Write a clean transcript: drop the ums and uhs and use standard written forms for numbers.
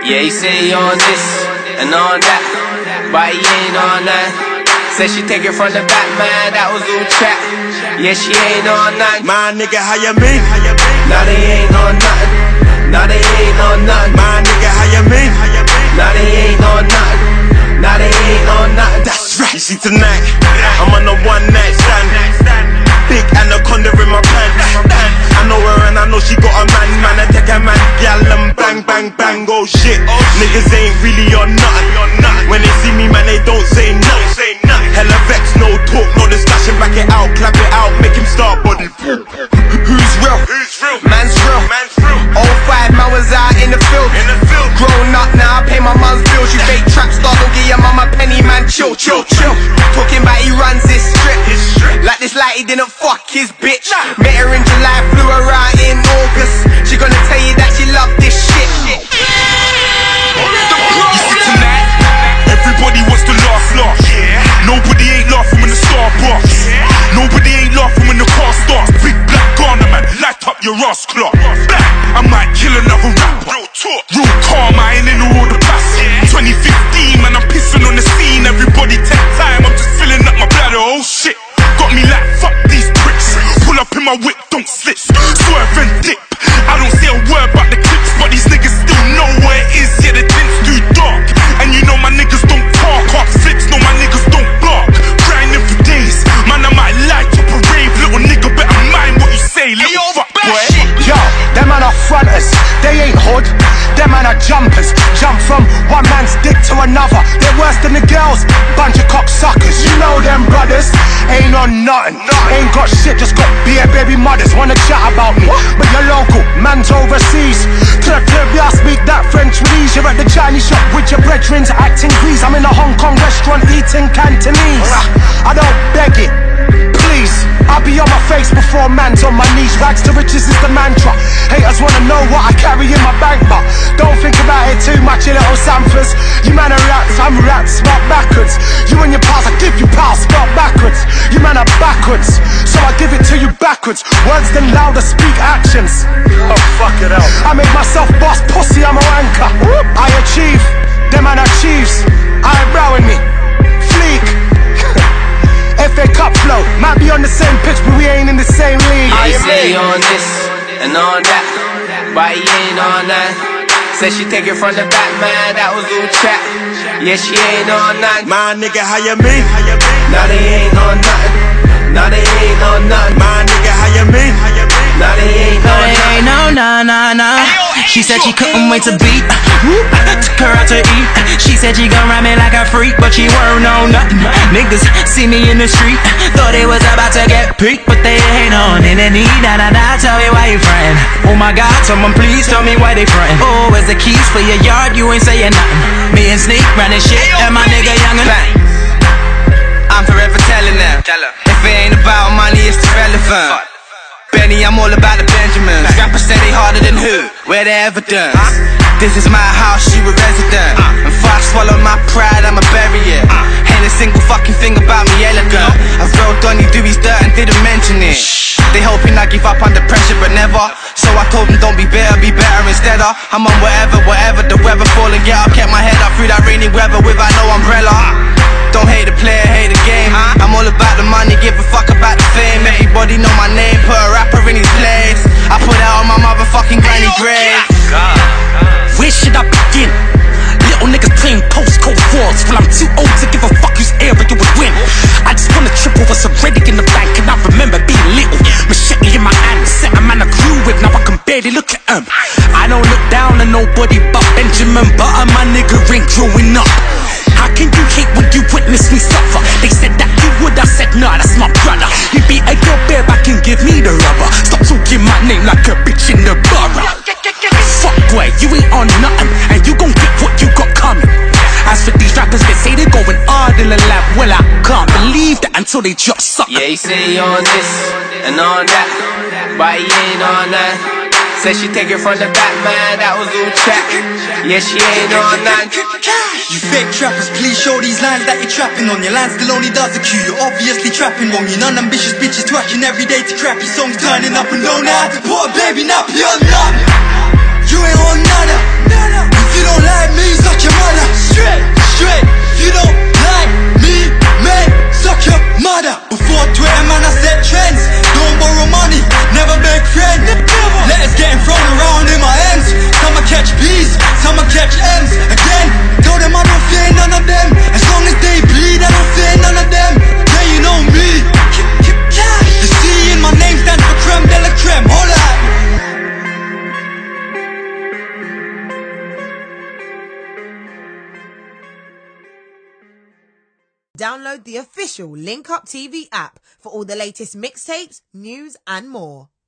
Yeah, he say he on this and on that, but he ain't on that. Said she take it from the back, man, that was all chat. Yeah, she ain't on nothing. My nigga, how you mean? Now they ain't on nothing. Now they ain't on nothing. My nigga, how you mean? Now they ain't on nothing. Now they ain't on nothing. That's right. You see tonight, I'm on a one night stand. Big anaconda in my pants. I know her and I know she got a man. Man, I take a man, gal and bang, bang, bang. Oh shit, niggas ain't really on nothing. When they see me, man, they don't say nothing. Hella vex, no talk, no discussion. Back it out, clap it out, make him start body. Who's real? Man's real. 05, man was out in the field. Grown up now, I pay my mum's bills. You fake trap star, don't get your mama penny, man. Chill. Talking about he runs this strip. Like this light, he didn't fuck his bitch. Met her in July, flew her out in August. She gonna tell you that she loved this shit. You see tonight, everybody wants to laugh. Nobody ain't laughing when the star busts. Nobody ain't laughing when the car starts. Big black Ghana man, light up your ass clock. I might kill another rapper. Real calm, I ain't in all the past. 2015, man, I'm pissing on the scene. Everybody take time, I'm just filling up my bladder. Oh shit, got me like fuck these pricks. Pull up in my whip, don't slip. Swerve and dip. I don't say a word about the clips, but these niggas still know where it is. Yeah, the tint's too dark. And you know my niggas don't park off flips, no my niggas don't bark. Grinding for days, man, I might light up a rave. Little nigga, better mind what you say, little fuck boy. Yo, them man are fronters, they ain't hood. Them man are jumpers, jump from one man's dick to another. They're worse than the girls, bunch of cocksuckers. You know them brothers, ain't on nothing. Ain't got shit, just got beer baby mothers. Wanna chat about me, but you're local, man's overseas. To the club, I speak that French with ease. You're at the Chinese shop with your brethren acting grease. I'm in a Hong Kong restaurant eating Cantonese. I don't beg it, please. I'll be on my face before man's on my knees. Rags to riches is the mantra. Haters wanna know what I carry in my bank, but don't think about it too much, you little Sanfers. You man are rats, I'm rats, spot backwards. You and your pals, I give you pals, spot backwards. You man are backwards, so I give it to you backwards. Words then louder, speak actions. Oh fuck it out. I make myself boss, pussy, I'm a wanker. I achieve, them man achieves. I ain't rowing me, fleek. FA Cup flow, might be on the same pitch, but we ain't in the same league. I say on this and on that, but he ain't on that. Said she take it from the back, man, that was all chat. Yeah, she ain't on nothing. My nigga, how you mean? Now they ain't on nothing. Now they ain't on nothing. My nigga, how you mean? Now they ain't on nothing. No. She said she couldn't wait to beat. Took her out to eat. She said she gon' ride me like a freak, but she won't know nothing. Niggas see me in the street, thought it was about to get peaked, but they ain't on in the need. Tell me why you frontin'. Oh my God, someone please tell me why they frontin'. Oh, where's the keys for your yard? You ain't saying nothing. Me and Sneak running shit, and my nigga Youngin'. I'm forever telling them, if it ain't about money, it's irrelevant. Benny, I'm all about the Benjamins. Rappers say they harder than who? Where the evidence? This is my house, you a resident. And if I swallow my pride, I'ma bury it. Ain't a single fucking thing about me elegant. I've rolled Donny Dewey's dirt and didn't mention it. They hoping I give up under pressure, but never. So I told them don't be better instead of. I'm on whatever the weather fall and get up. Kept my head up through that rainy weather with no umbrella. Don't hate the player, hate the game. I'm all about the money, give a fuck about the fame. Everybody know my name, put a rapper in his place. I put that on my motherfucking granny grave. Where should I begin? Little niggas playing postcode wars. Well, I'm too old to give a fuck whose area would win. I just wanna trip over some Reddick in the bank, and I remember being little. Machete in my hand, set a man I grew with. Now I can barely look at him. I don't look down on nobody but Benjamin Button. My nigga ain't growing up. How can you hate when you witness me suffer? They said that you would, I said nah, that's my brother. You beat a girl bareback and give me the rubber. Stop talking my name like a bitch in the borough. Fuck boy, you ain't on nothing, and you gon' get what you got coming. As for these rappers, they say they going hard in the lab. Well, I can't believe that until they drop something. Yeah, he say he on this and on that, but he ain't on that. Said she take it from the back, man, that was all chat. Yeah, she ain't on that. You fake trappers, please show these lines that you're trapping on. Your line still only does the cue, you're obviously trapping wrong. You non-ambitious bitches twacking every day to crappy songs, turning up and don't know how to put a baby nappy on none. You ain't on none. If you don't like Download the official Link Up TV app for all the latest mixtapes, news and more.